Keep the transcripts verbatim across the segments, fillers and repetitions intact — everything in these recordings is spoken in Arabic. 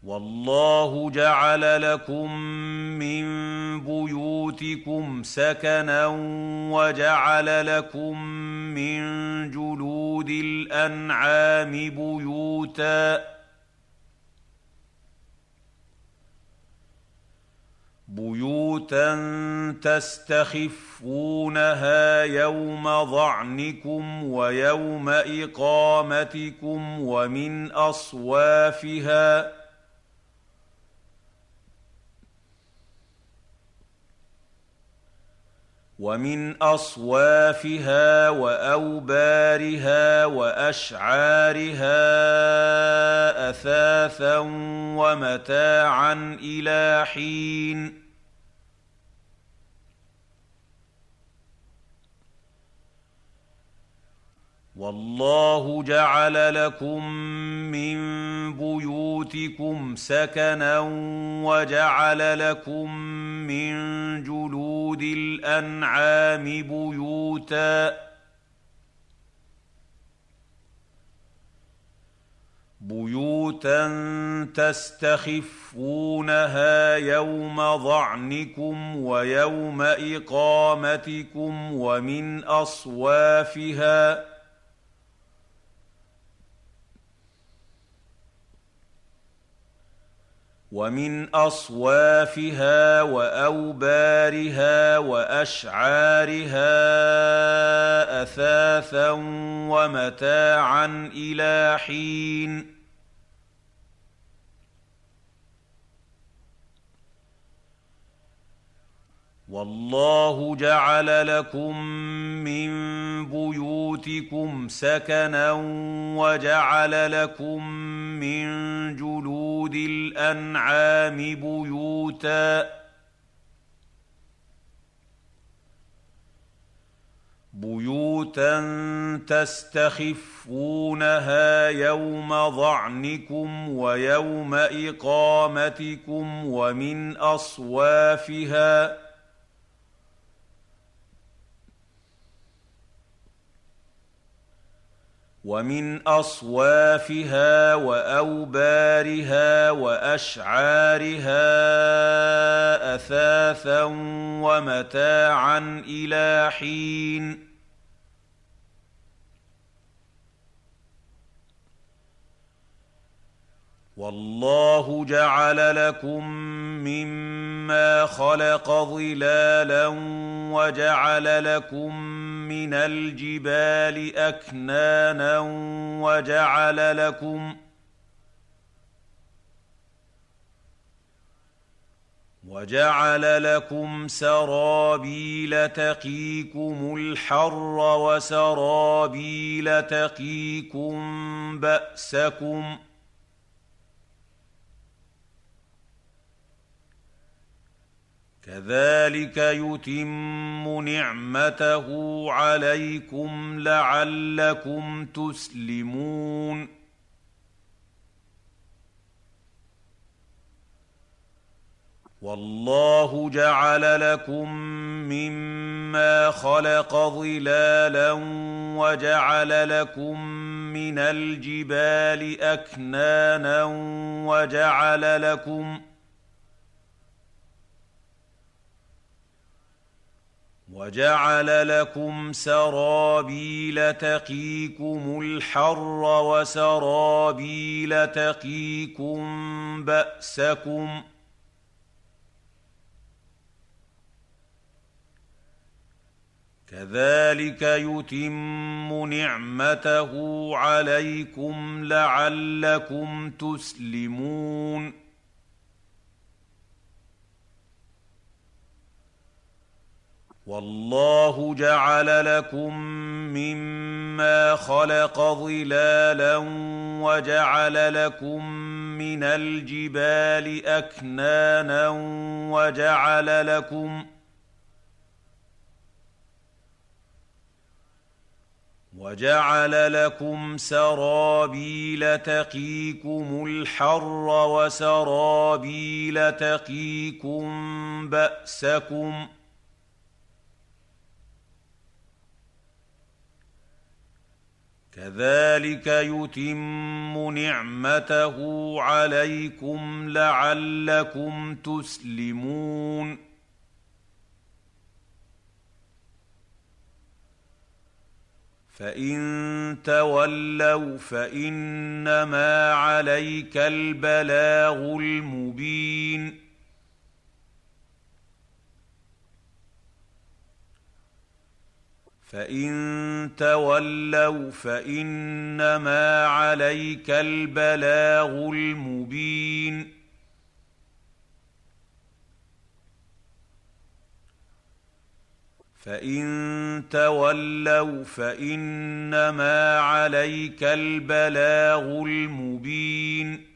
وَاللَّهُ جَعَلَ لَكُم مِّن بُيُوتِكُمْ سَكَنًا وَجَعَلَ لَكُم مِّن جُلُودِ الْأَنْعَامِ بُيُوتًا بُيُوتًا تَسْتَخِفُّونَهَا يَوْمَ ظَعْنِكُمْ وَيَوْمَ إِقَامَتِكُمْ وَمِنْ أَصْوَافِهَا ومن أصوافها وأوبارها وأشعارها أثاثا ومتاعا إلى حين والله جعل لكم من بيوتكم سكنا وجعل لكم من جلود الأنعام بيوتا بيوتا تستخفونها يوم ظعنكم ويوم إقامتكم ومن أصوافها ومن أصوافها وأوبارها وأشعارها أثاثا ومتاعا إلى حين والله جعل لكم من بيوتكم سكنا وجعل لكم من جلود الأنعام بيوتا بيوتا تستخفونها يوم ظعنكم ويوم إقامتكم ومن أصوافها ومن أصوافها وأوبارها وأشعارها أثاثا ومتاعا إلى حين والله جعل لكم مما خلق ظلالا وجعل لكم من الجبال أكنانا وجعل لكم وجعل لكم سرابيل تقيكم الحر وسرابيل تقيكم بأسكم كذلك يتم نعمته عليكم لعلكم تسلمون والله جعل لكم مما خلق ظلالا وجعل لكم من الجبال أكنانا وجعل لكم وجعل لكم سرابيل تقيكم الحر وسرابيل تقيكم بأسكم كذلك يتم نعمته عليكم لعلكم تسلمون والله جعل لكم مما خلق ظلالا وجعل لكم من الجبال أكنانا وجعل لكم وجعل لكم سرابيل تقيكم الحر وسرابيل تقيكم بأسكم كذلك يتم نعمته عليكم لعلكم تسلمون فإن تولوا فإنما عليك البلاغ المبين فإن تولوا فإنما عليك البلاغ المبين فإن تولوا فإنما عليك البلاغ المبين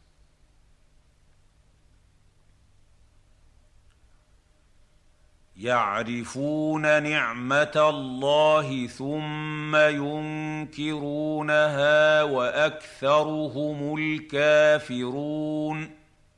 يعرفون نعمة الله ثم ينكرونها وأكثرهم الكافرون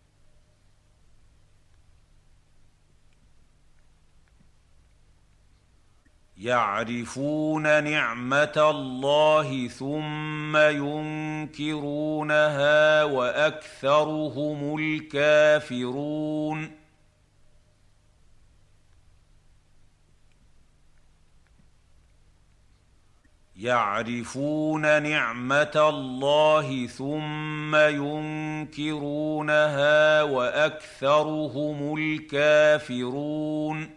يعرفون نعمة الله ثم ينكرونها وأكثرهم الكافرون يعرفون نعمة الله ثم ينكرونها وأكثرهم الكافرون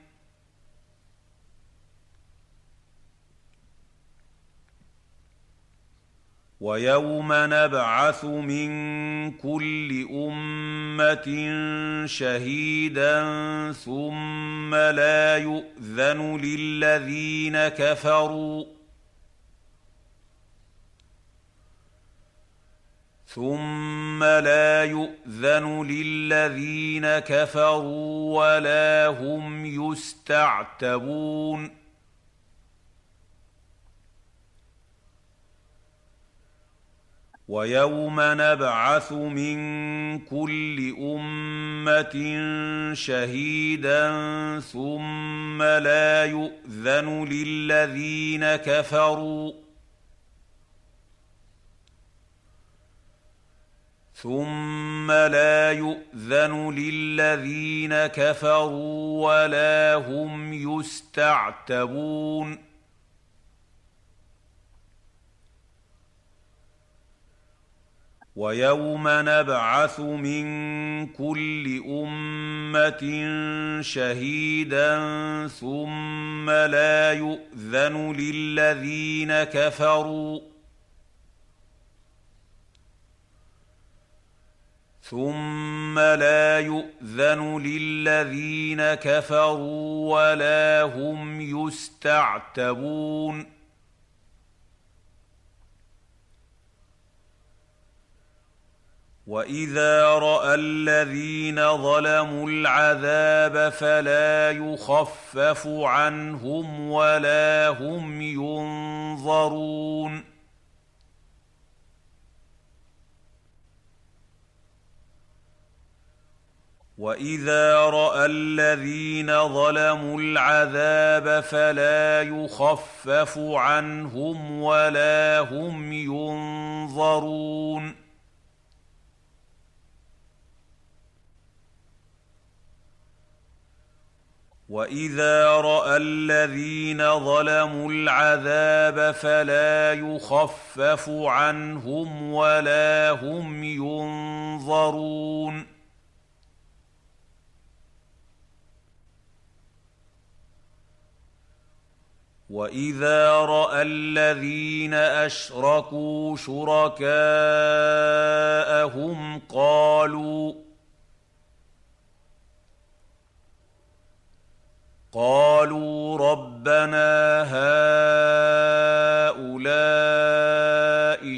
ويوم نبعث من كل أمة شهيدا ثم لا يؤذن للذين كفروا ثم لا يؤذن للذين كفروا ولا هم يستعتبون ويوم نبعث من كل أمة شهيدا ثم لا يؤذن للذين كفروا ثم لا يؤذن للذين كفروا ولا هم يستعتبون ويوم نبعث من كل أمة شهيدا ثم لا يؤذن للذين كفروا ثم لا يؤذن للذين كفروا ولا هم يستعتبون وإذا رأى الذين ظلموا العذاب فلا يخفف عنهم ولا هم ينظرون وإذا رأى الذين ظلموا العذاب فلا يخفف عنهم ولا هم ينظرون وإذا رأى الذين ظلموا العذاب فلا يخفف عنهم ولا هم ينظرون وإذا رأى الذين أشركوا شركاءهم قالوا قالوا ربنا هؤلاء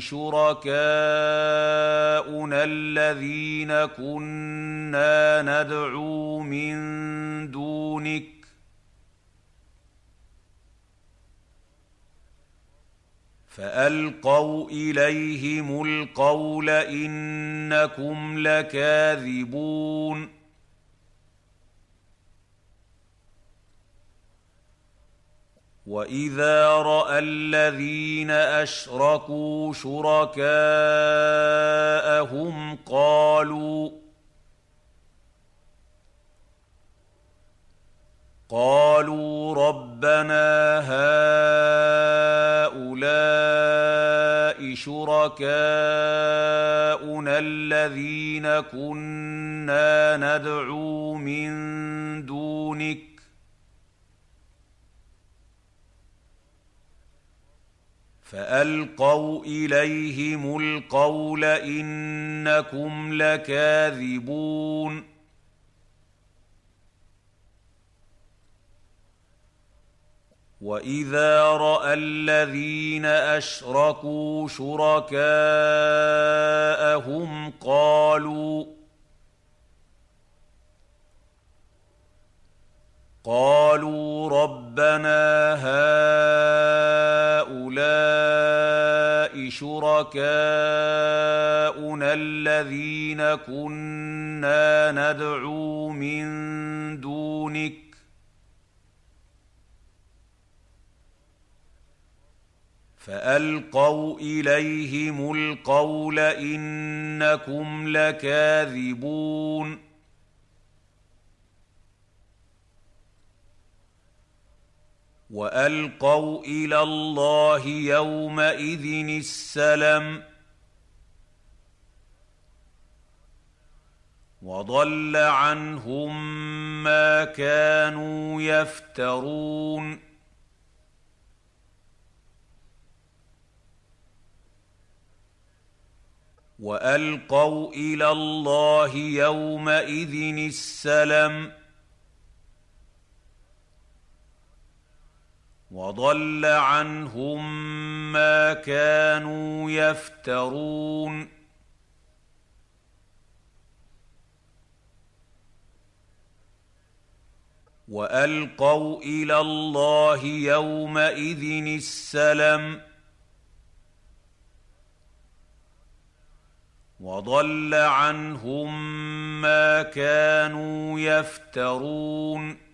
شركاؤنا الذين كنا ندعو من دونك فألقوا إليهم القول إنكم لكاذبون وإذا رأى الذين أشركوا شركاءهم قالوا قالوا ربنا هؤلاء شركاؤنا الذين كنا ندعو من دونك فألقوا إليهم القول إنكم لكاذبون وإذا رأى الذين أشركوا شركاءهم قالوا قالوا ربنا هؤلاء شركاؤنا الذين كنا ندعو من دونك فألقوا إليهم القول إنكم لكاذبون وألقوا إلى الله يومئذ السلم وضل عنهم ما كانوا يفترون وألقوا إلى الله يومئذ السلم وضل عنهم ما كانوا يفترون وألقوا إلى الله يومئذ السلم وضل عنهم ما كانوا يفترون